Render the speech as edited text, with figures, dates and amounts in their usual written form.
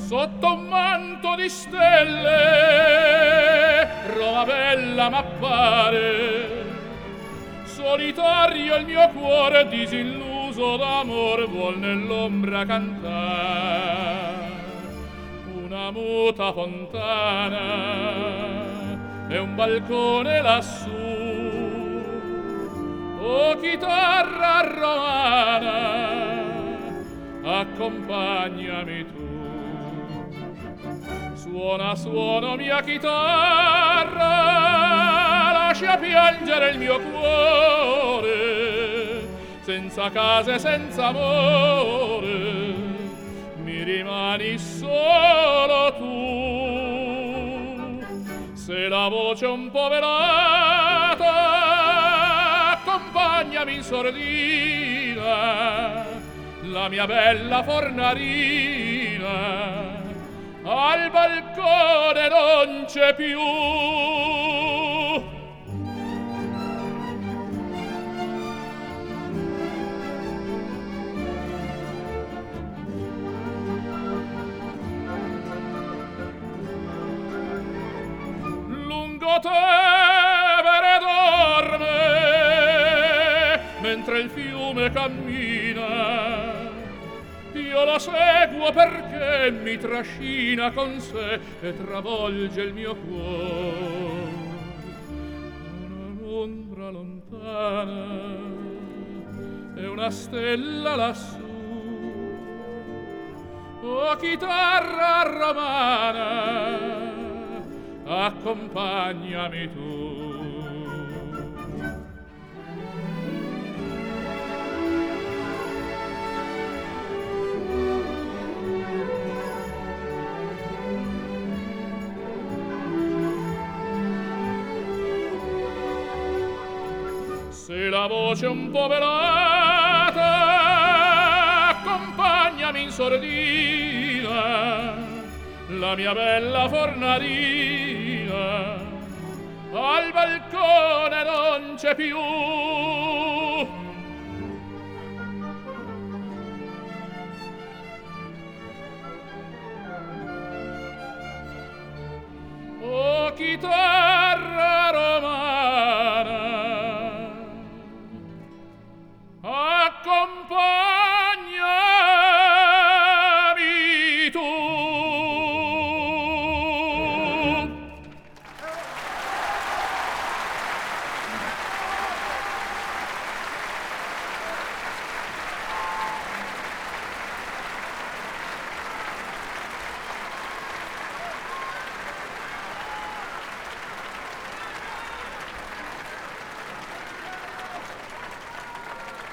sotto un manto di stelle Roma bella m'appare. Solitario il mio cuore disilluso d'amor vuol nell'ombra cantar. Una muta fontana e un balcone lassù, o chitarra romana, accompagnami tu. Suona, suona mia chitarra, lascia piangere il mio cuore, senza casa e senza amore, mi rimani solo tu. Se la voce è un po' velata, accompagnami in sordina, la mia bella fornarina al balcone non c'è più. Lungo Tevere dorme mentre il fiume cammina. Io la seguo perché mi trascina con sé e travolge il mio cuore. Un'ombra lontana e una stella lassù, o chitarra romana, accompagnami tu. Se la voce è un po' velata, accompagnami in sordina, la mia bella fornarina al balcone non c'è più. O chitarra